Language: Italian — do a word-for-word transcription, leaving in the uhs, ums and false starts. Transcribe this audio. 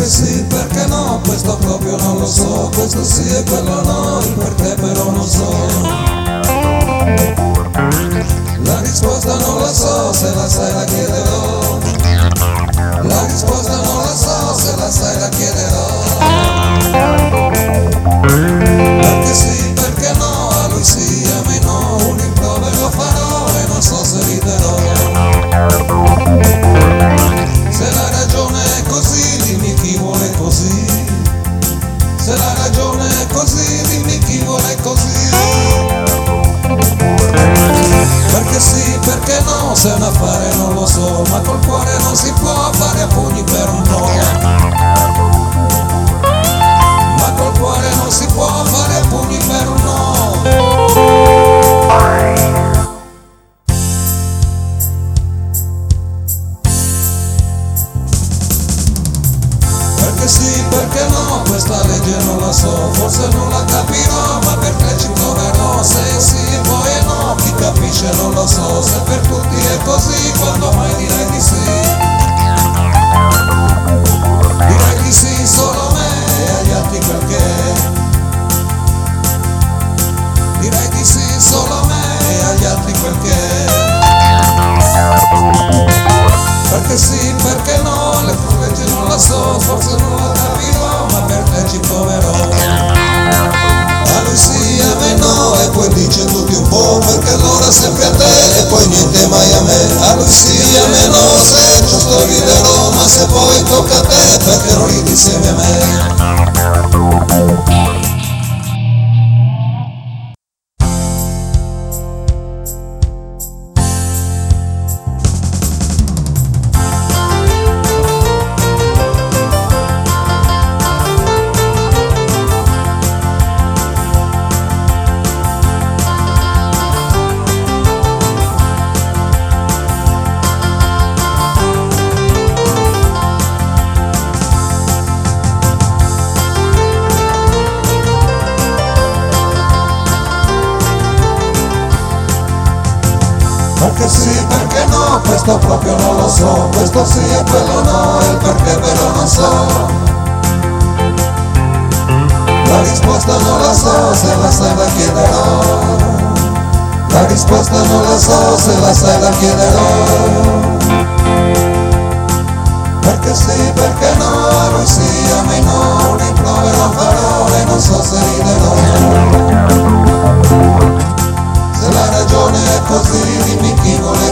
Perché sì, perché no, questo proprio non lo so, questo sì e quello no, il perché però non so. La risposta non la so, se la sai la chiederò. La risposta non la so, se la sai la chiederò. Perché sì, perché no, a lui sì, a me no, un rimprovero farò e non so se riderò. Se la ragione è così, dimmi chi vuole così. Se la ragione è così, dimmi chi vuole così. Perché sì, perché no, se è un affare non lo so, ma col cuore non si può fare a pugni per un no. Ma col cuore non si può fare a pugni per un no. Perché sì, perché no, questa legge non la so, forse non la capirò, ma perché ci proverò. Se sì e poi è no, chi capisce non lo so, se per tutti è così, quando mai direi di sì. Direi di sì solo a me e agli altri perché. Direi di sì solo a me e agli altri perché. Perché sì, perché no, le leggi non la so, forse non la capirò, ma per te ci proverò. A lui sì, a me no, e poi dice tutti un po', perché allora sempre a te e poi niente mai a me. A lui sì, a me no, se giusto riderò, ma se poi tocca a te, perché non ridi insieme a me. Perché sì, perché no, questo proprio non lo so, questo sì e quello no, il perché però non so. La risposta non la so, se la sai la chiederò. La risposta non la so, se la sai la chiederò. Perché sì, perché no, a lui sì, a me no, un rimprovero farò e non so se riderò. Se la ragione è così, dimmi chi vuole